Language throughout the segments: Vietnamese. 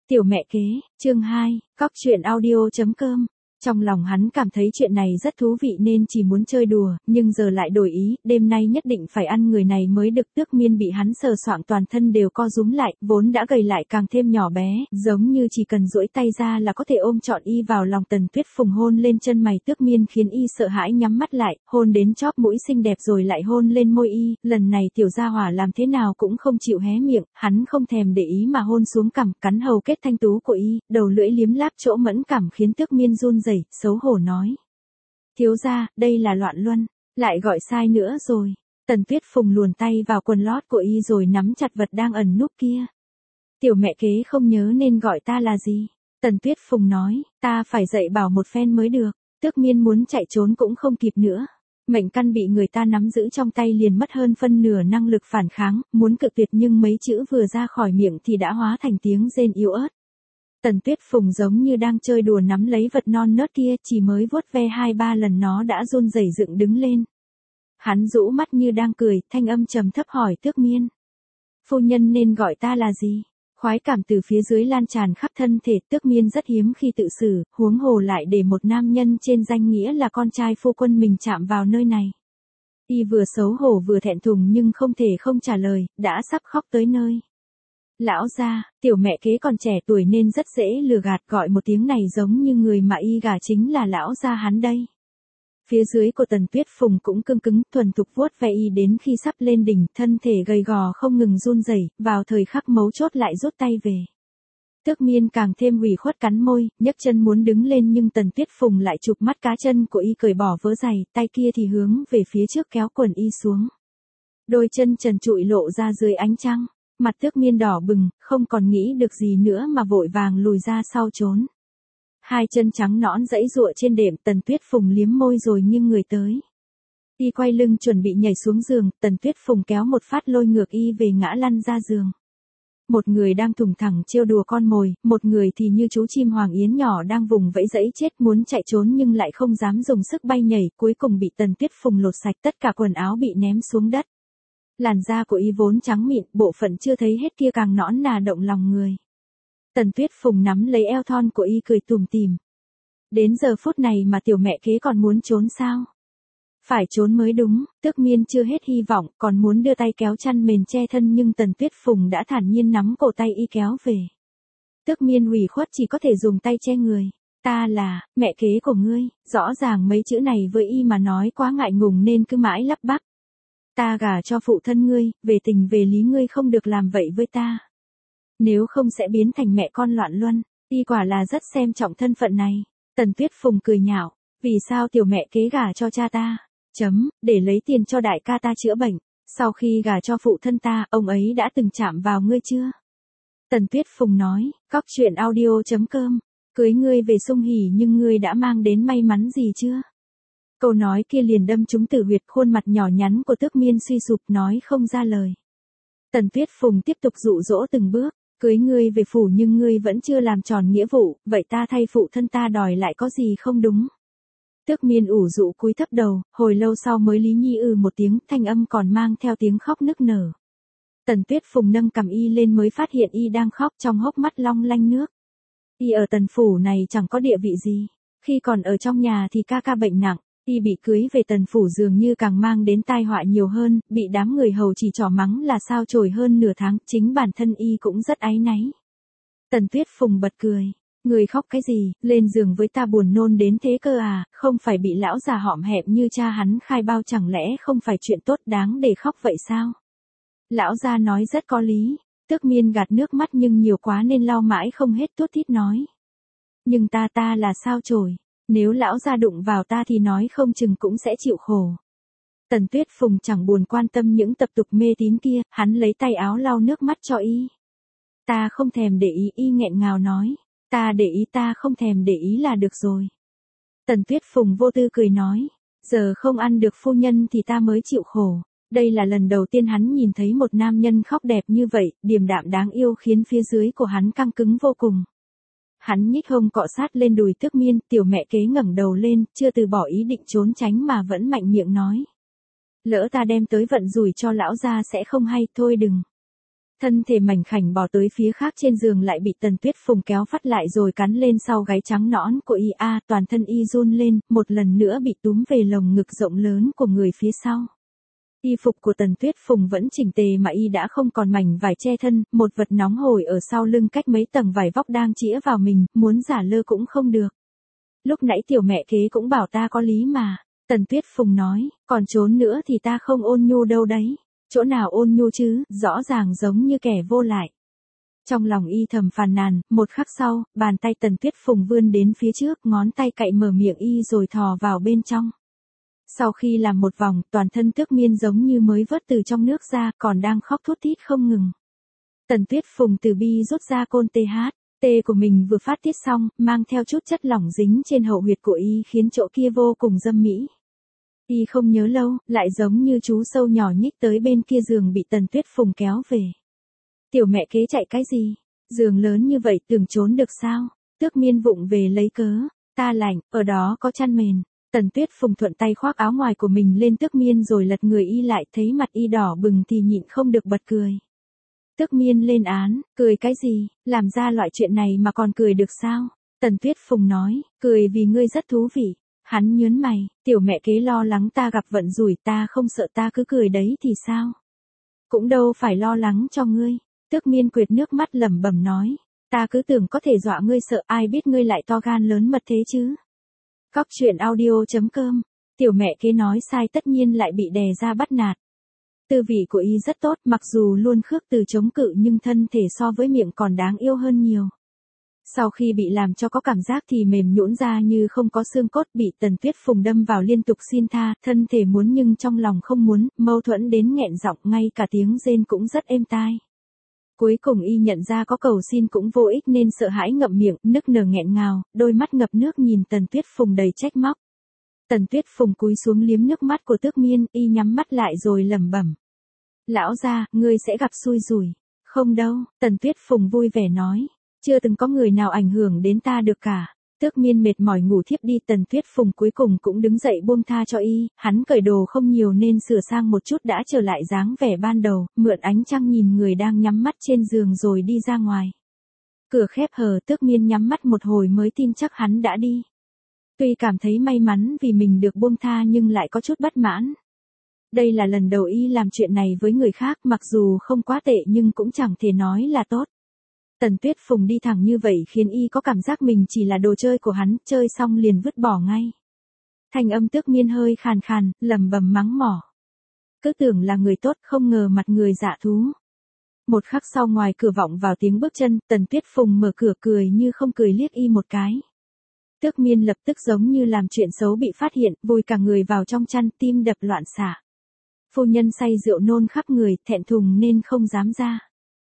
Tiểu mẹ kế, chương 2, cóc truyện audio.com. Trong lòng hắn cảm thấy chuyện này rất thú vị nên chỉ muốn chơi đùa, nhưng giờ lại đổi ý, đêm nay nhất định phải ăn người này mới được. Tước Miên bị hắn sờ soạng toàn thân đều co rúm lại, vốn đã gầy lại càng thêm nhỏ bé, giống như chỉ cần duỗi tay ra là có thể ôm trọn y vào lòng. Tần Tuyết Phùng hôn lên chân mày Tước Miên khiến y sợ hãi nhắm mắt lại, hôn đến chóp mũi xinh đẹp rồi lại hôn lên môi y, lần này tiểu gia hỏa làm thế nào cũng không chịu hé miệng, hắn không thèm để ý mà hôn xuống cằm, cắn hầu kết thanh tú của y, đầu lưỡi liếm láp chỗ mẫn cảm khiến Tước Miên run rẩy, xấu hổ nói. Thiếu gia, đây là loạn luân, lại gọi sai nữa rồi. Tần Tuyết Phùng luồn tay vào quần lót của y rồi nắm chặt vật đang ẩn núp kia. Tiểu mẹ kế không nhớ nên gọi ta là gì. Tần Tuyết Phùng nói, ta phải dạy bảo một phen mới được. Tước Miên muốn chạy trốn cũng không kịp nữa. Mệnh căn bị người ta nắm giữ trong tay liền mất hơn phân nửa năng lực phản kháng, muốn cự tuyệt nhưng mấy chữ vừa ra khỏi miệng thì đã hóa thành tiếng rên yếu ớt. Tần Tuyết Phùng giống như đang chơi đùa nắm lấy vật non nớt kia, chỉ mới vuốt ve 2-3 lần nó đã run rẩy dựng đứng lên. Hắn rũ mắt như đang cười, thanh âm trầm thấp hỏi Tước Miên. Phu nhân nên gọi ta là gì? Khoái cảm từ phía dưới lan tràn khắp thân thể. Tước Miên rất hiếm khi tự xử, huống hồ lại để một nam nhân trên danh nghĩa là con trai phu quân mình chạm vào nơi này. Y vừa xấu hổ vừa thẹn thùng nhưng không thể không trả lời, đã sắp khóc tới nơi. Lão gia, tiểu mẹ kế còn trẻ tuổi nên rất dễ lừa gạt, gọi một tiếng này giống như người mà y gả chính là lão gia hắn đây. Phía dưới của Tần Tuyết Phùng cũng cứng cứng, thuần thục vuốt ve y đến khi sắp lên đỉnh, thân thể gầy gò không ngừng run rẩy, vào thời khắc mấu chốt lại rút tay về. Tước Miên càng thêm ủy khuất cắn môi, nhấc chân muốn đứng lên nhưng Tần Tuyết Phùng lại chụp mắt cá chân của y cởi bỏ vớ giày, tay kia thì hướng về phía trước kéo quần y xuống. Đôi chân trần trụi lộ ra dưới ánh trăng. Mặt Tước Miên đỏ bừng, không còn nghĩ được gì nữa mà vội vàng lùi ra sau trốn. Hai chân trắng nõn giãy giụa trên đệm. Tần Tuyết Phùng liếm môi rồi nghiêng người tới. Y quay lưng chuẩn bị nhảy xuống giường, Tần Tuyết Phùng kéo một phát lôi ngược y về ngã lăn ra giường. Một người đang thùng thẳng trêu đùa con mồi, một người thì như chú chim hoàng yến nhỏ đang vùng vẫy giãy chết muốn chạy trốn nhưng lại không dám dùng sức bay nhảy, cuối cùng bị Tần Tuyết Phùng lột sạch tất cả quần áo bị ném xuống đất. Làn da của y vốn trắng mịn, bộ phận chưa thấy hết kia càng nõn nà động lòng người. Tần Tuyết Phùng nắm lấy eo thon của y cười tủm tỉm. Đến giờ phút này mà tiểu mẹ kế còn muốn trốn sao? Phải trốn mới đúng. Tước Miên chưa hết hy vọng, còn muốn đưa tay kéo chăn mền che thân nhưng Tần Tuyết Phùng đã thản nhiên nắm cổ tay y kéo về. Tước Miên ủy khuất chỉ có thể dùng tay che người. Ta là mẹ kế của ngươi. Rõ ràng mấy chữ này với y mà nói quá ngại ngùng nên cứ mãi lắp bắp. Ta gả cho phụ thân ngươi, về tình về lý ngươi không được làm vậy với ta. Nếu không sẽ biến thành mẹ con loạn luân. Y quả là rất xem trọng thân phận này. Tần Tuyết Phùng cười nhạo. Vì sao tiểu mẹ kế gả cho cha ta? Để lấy tiền cho đại ca ta chữa bệnh. Sau khi gả cho phụ thân ta, ông ấy đã từng chạm vào ngươi chưa? Tần Tuyết Phùng nói, cóc truyện audio.com. Cưới ngươi về sung hỉ nhưng ngươi đã mang đến may mắn gì chưa? Câu nói kia liền đâm trúng tử huyệt, khuôn mặt nhỏ nhắn của Tước Miên suy sụp nói không ra lời. Tần Tuyết Phùng tiếp tục dụ dỗ từng bước, cưới ngươi về phủ nhưng ngươi vẫn chưa làm tròn nghĩa vụ, vậy ta thay phụ thân ta đòi lại có gì không đúng? Tước Miên ủ rũ cúi thấp đầu, hồi lâu sau mới lý nhi một tiếng, thanh âm còn mang theo tiếng khóc nức nở. Tần Tuyết Phùng nâng cằm y lên mới phát hiện y đang khóc, trong hốc mắt long lanh nước. Y ở Tần phủ này chẳng có địa vị gì, khi còn ở trong nhà thì ca bệnh nặng. Y bị cưới về Tần phủ dường như càng mang đến tai họa nhiều hơn, bị đám người hầu chỉ trỏ mắng là sao chổi hơn nửa tháng, chính bản thân y cũng rất áy náy. Tần Tuyết Phùng bật cười, người khóc cái gì, lên giường với ta buồn nôn đến thế cơ à, không phải bị lão già hõm hẹm như cha hắn khai bao chẳng lẽ không phải chuyện tốt đáng để khóc vậy sao? Lão già nói rất có lý. Tước Miên gạt nước mắt nhưng nhiều quá nên lau mãi không hết tuốt tít nói. Nhưng ta là sao chổi. Nếu lão gia đụng vào ta thì nói không chừng cũng sẽ chịu khổ. Tần Tuyết Phùng chẳng buồn quan tâm những tập tục mê tín kia, hắn lấy tay áo lau nước mắt cho y. Ta không thèm để ý, y nghẹn ngào nói. Ta để ý, ta không thèm để ý là được rồi. Tần Tuyết Phùng vô tư cười nói. Giờ không ăn được phu nhân thì ta mới chịu khổ. Đây là lần đầu tiên hắn nhìn thấy một nam nhân khóc đẹp như vậy, điềm đạm đáng yêu khiến phía dưới của hắn căng cứng vô cùng. Hắn nhích hông cọ sát lên đùi Tước Miên, tiểu mẹ kế ngẩng đầu lên, chưa từ bỏ ý định trốn tránh mà vẫn mạnh miệng nói. Lỡ ta đem tới vận rủi cho lão gia sẽ không hay, thôi đừng. Thân thể mảnh khảnh bò tới phía khác trên giường lại bị Tần Tuyết Phùng kéo phát lại rồi cắn lên sau gáy trắng nõn của y toàn thân y run lên, một lần nữa bị túm về lồng ngực rộng lớn của người phía sau. Y phục của Tần Tuyết Phùng vẫn chỉnh tề mà y đã không còn mảnh vải che thân, một vật nóng hổi ở sau lưng cách mấy tầng vải vóc đang chĩa vào mình, muốn giả lơ cũng không được. Lúc nãy tiểu mẹ kế cũng bảo ta có lý mà, Tần Tuyết Phùng nói, còn trốn nữa thì ta không ôn nhu đâu đấy. Chỗ nào ôn nhu chứ, rõ ràng giống như kẻ vô lại. Trong lòng y thầm phàn nàn, một khắc sau, bàn tay Tần Tuyết Phùng vươn đến phía trước, ngón tay cạy mở miệng y rồi thò vào bên trong. Sau khi làm một vòng, toàn thân Tước Miên giống như mới vớt từ trong nước ra, còn đang khóc thút thít không ngừng. Tần Tuyết Phùng từ bi rút ra côn THT của mình vừa phát tiết xong, mang theo chút chất lỏng dính trên hậu huyệt của y khiến chỗ kia vô cùng dâm mỹ. Y không nhớ lâu, lại giống như chú sâu nhỏ nhích tới bên kia giường bị Tần Tuyết Phùng kéo về. Tiểu mẹ kế chạy cái gì? Giường lớn như vậy tưởng trốn được sao? Tước Miên vụng về lấy cớ. Ta lạnh, ở đó có chăn mền. Tần Tuyết Phùng thuận tay khoác áo ngoài của mình lên Tước Miên rồi lật người y lại, thấy mặt y đỏ bừng thì nhịn không được bật cười. Tước Miên lên án, cười cái gì, làm ra loại chuyện này mà còn cười được sao? Tần Tuyết Phùng nói, cười vì ngươi rất thú vị. Hắn nhớn mày, tiểu mẹ kế lo lắng ta gặp vận rủi, ta không sợ, ta cứ cười đấy thì sao? Cũng đâu phải lo lắng cho ngươi. Tước Miên quệt nước mắt lẩm bẩm nói, ta cứ tưởng có thể dọa ngươi sợ, ai biết ngươi lại to gan lớn mật thế chứ. Cóc truyện audio.com, tiểu mẹ kế nói sai tất nhiên lại bị đè ra bắt nạt. Tư vị của y rất tốt, mặc dù luôn khước từ chống cự nhưng thân thể so với miệng còn đáng yêu hơn nhiều. Sau khi bị làm cho có cảm giác thì mềm nhũn ra như không có xương cốt, bị Tần Tuyết Phùng đâm vào liên tục xin tha, thân thể muốn nhưng trong lòng không muốn, mâu thuẫn đến nghẹn giọng, ngay cả tiếng rên cũng rất êm tai. Cuối cùng y nhận ra có cầu xin cũng vô ích nên sợ hãi ngậm miệng, nức nở nghẹn ngào, đôi mắt ngập nước nhìn Tần Tuyết Phùng đầy trách móc. Tần Tuyết Phùng cúi xuống liếm nước mắt của Tước Miên, y nhắm mắt lại rồi lẩm bẩm. Lão gia, ngươi sẽ gặp xui rủi. Không đâu, Tần Tuyết Phùng vui vẻ nói. Chưa từng có người nào ảnh hưởng đến ta được cả. Tước Miên mệt mỏi ngủ thiếp đi, Tần Tuyết Phùng cuối cùng cũng đứng dậy buông tha cho y, hắn cởi đồ không nhiều nên sửa sang một chút đã trở lại dáng vẻ ban đầu, mượn ánh trăng nhìn người đang nhắm mắt trên giường rồi đi ra ngoài. Cửa khép hờ, Tước Miên nhắm mắt một hồi mới tin chắc hắn đã đi. Tuy cảm thấy may mắn vì mình được buông tha nhưng lại có chút bất mãn. Đây là lần đầu y làm chuyện này với người khác, mặc dù không quá tệ nhưng cũng chẳng thể nói là tốt. Tần Tuyết Phùng đi thẳng như vậy khiến y có cảm giác mình chỉ là đồ chơi của hắn, chơi xong liền vứt bỏ ngay. Thanh âm Tước Miên hơi khàn khàn, lẩm bẩm mắng mỏ. Cứ tưởng là người tốt, không ngờ mặt người dạ thú. Một khắc sau ngoài cửa vọng vào tiếng bước chân, Tần Tuyết Phùng mở cửa cười như không cười liếc y một cái. Tước Miên lập tức giống như làm chuyện xấu bị phát hiện, vùi cả người vào trong chăn, tim đập loạn xạ. Phu nhân say rượu nôn khắp người, thẹn thùng nên không dám ra.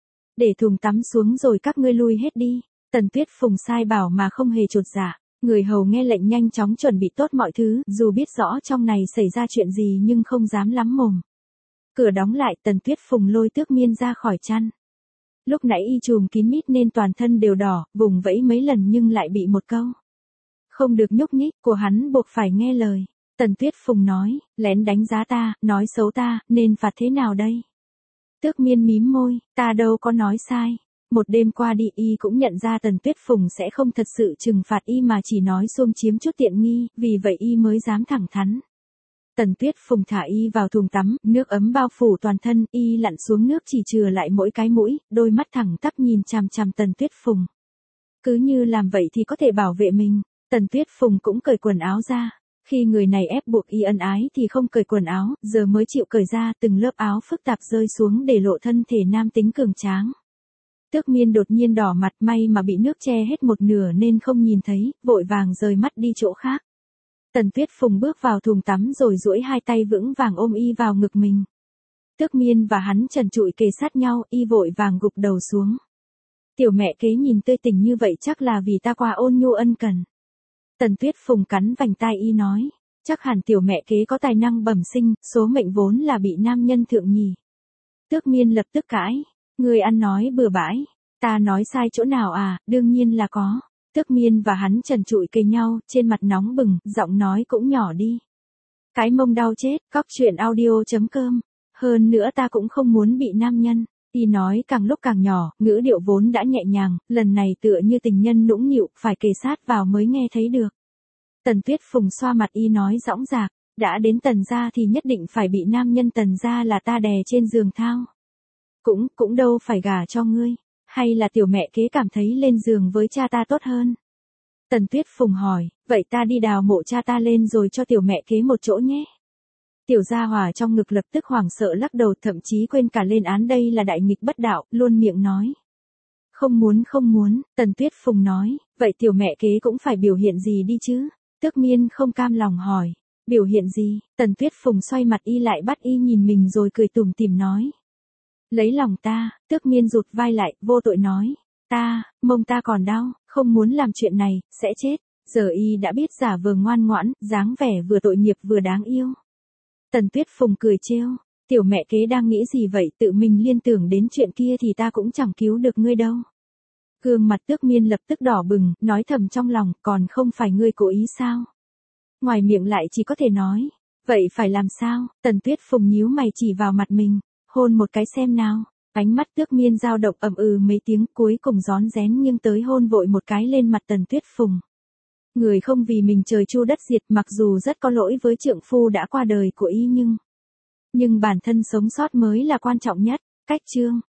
Để thùng tắm xuống rồi các ngươi lui hết đi. Tần Tuyết Phùng sai bảo mà không hề chột dạ. Người hầu nghe lệnh nhanh chóng chuẩn bị tốt mọi thứ, dù biết rõ trong này xảy ra chuyện gì nhưng không dám lắm mồm. Cửa đóng lại, Tần Tuyết Phùng lôi Tước Miên ra khỏi chăn. Lúc nãy y trùm kín mít nên toàn thân đều đỏ, vùng vẫy mấy lần nhưng lại bị một câu không được nhúc nhích của hắn buộc phải nghe lời. Tần Tuyết Phùng nói, lén đánh giá ta, nói xấu ta, nên phạt thế nào đây? Tước Miên mím môi, ta đâu có nói sai. Một đêm qua đi y cũng nhận ra Tần Tuyết Phùng sẽ không thật sự trừng phạt y mà chỉ nói xuông chiếm chút tiện nghi, vì vậy y mới dám thẳng thắn. Tần Tuyết Phùng thả y vào thùng tắm, nước ấm bao phủ toàn thân, y lặn xuống nước chỉ chừa lại mỗi cái mũi, đôi mắt thẳng tắp nhìn chằm chằm Tần Tuyết Phùng. Cứ như làm vậy thì có thể bảo vệ mình. Tần Tuyết Phùng cũng cởi quần áo ra. Khi người này ép buộc y ân ái thì không cởi quần áo, giờ mới chịu cởi ra, từng lớp áo phức tạp rơi xuống để lộ thân thể nam tính cường tráng. Tước Miên đột nhiên đỏ mặt, may mà bị nước che hết một nửa nên không nhìn thấy, vội vàng rời mắt đi chỗ khác. Tần Tuyết Phùng bước vào thùng tắm rồi duỗi hai tay vững vàng ôm y vào ngực mình. Tước Miên và hắn trần trụi kề sát nhau, y vội vàng gục đầu xuống. Tiểu mẹ kế nhìn tươi tỉnh như vậy chắc là vì ta qua ôn nhu ân cần. Tần Tuyết Phùng cắn vành tai y nói, chắc hẳn tiểu mẹ kế có tài năng bẩm sinh, số mệnh vốn là bị nam nhân thượng nhì. Tước Miên lập tức cãi, người ăn nói bừa bãi, ta nói sai chỗ nào à, đương nhiên là có. Tước Miên và hắn trần trụi kề nhau, trên mặt nóng bừng, giọng nói cũng nhỏ đi. Cái mông đau chết, cóc truyện audio.com, hơn nữa ta cũng không muốn bị nam nhân Y nói càng lúc càng nhỏ, ngữ điệu vốn đã nhẹ nhàng, lần này tựa như tình nhân nũng nịu, phải kề sát vào mới nghe thấy được. Tần Tuyết Phùng xoa mặt Y nói dõng dạc, đã đến Tần gia thì nhất định phải bị nam nhân Tần gia là ta đè trên giường thao. Cũng đâu phải gả cho ngươi, hay là tiểu mẹ kế cảm thấy lên giường với cha ta tốt hơn. Tần Tuyết Phùng hỏi, vậy ta đi đào mộ cha ta lên rồi cho tiểu mẹ kế một chỗ nhé. Tiểu gia hỏa trong ngực lập tức hoảng sợ lắc đầu, thậm chí quên cả lên án đây là đại nghịch bất đạo, luôn miệng nói. Không muốn, Tần Tuyết Phùng nói, vậy tiểu mẹ kế cũng phải biểu hiện gì đi chứ. Tước Miên không cam lòng hỏi, biểu hiện gì, Tần Tuyết Phùng xoay mặt Y lại bắt Y nhìn mình rồi cười tủm tỉm nói. Lấy lòng ta, Tước Miên rụt vai lại, vô tội nói, mông ta còn đau, không muốn làm chuyện này, sẽ chết. Giờ Y đã biết giả vờ ngoan ngoãn, dáng vẻ vừa tội nghiệp vừa đáng yêu. Tần Tuyết Phùng cười trêu, tiểu mẹ kế đang nghĩ gì vậy, tự mình liên tưởng đến chuyện kia thì ta cũng chẳng cứu được ngươi đâu. Gương mặt Tước Miên lập tức đỏ bừng, nói thầm trong lòng, còn không phải ngươi cố ý sao? Ngoài miệng lại chỉ có thể nói, vậy phải làm sao? Tần Tuyết Phùng nhíu mày chỉ vào mặt mình, hôn một cái xem nào. Ánh mắt Tước Miên dao động ầm mấy tiếng, cuối cùng rón rén nhưng tới hôn vội một cái lên mặt Tần Tuyết Phùng. Người không vì mình trời chu đất diệt, mặc dù rất có lỗi với trượng phu đã qua đời của Y nhưng bản thân sống sót mới là quan trọng nhất. Cách chương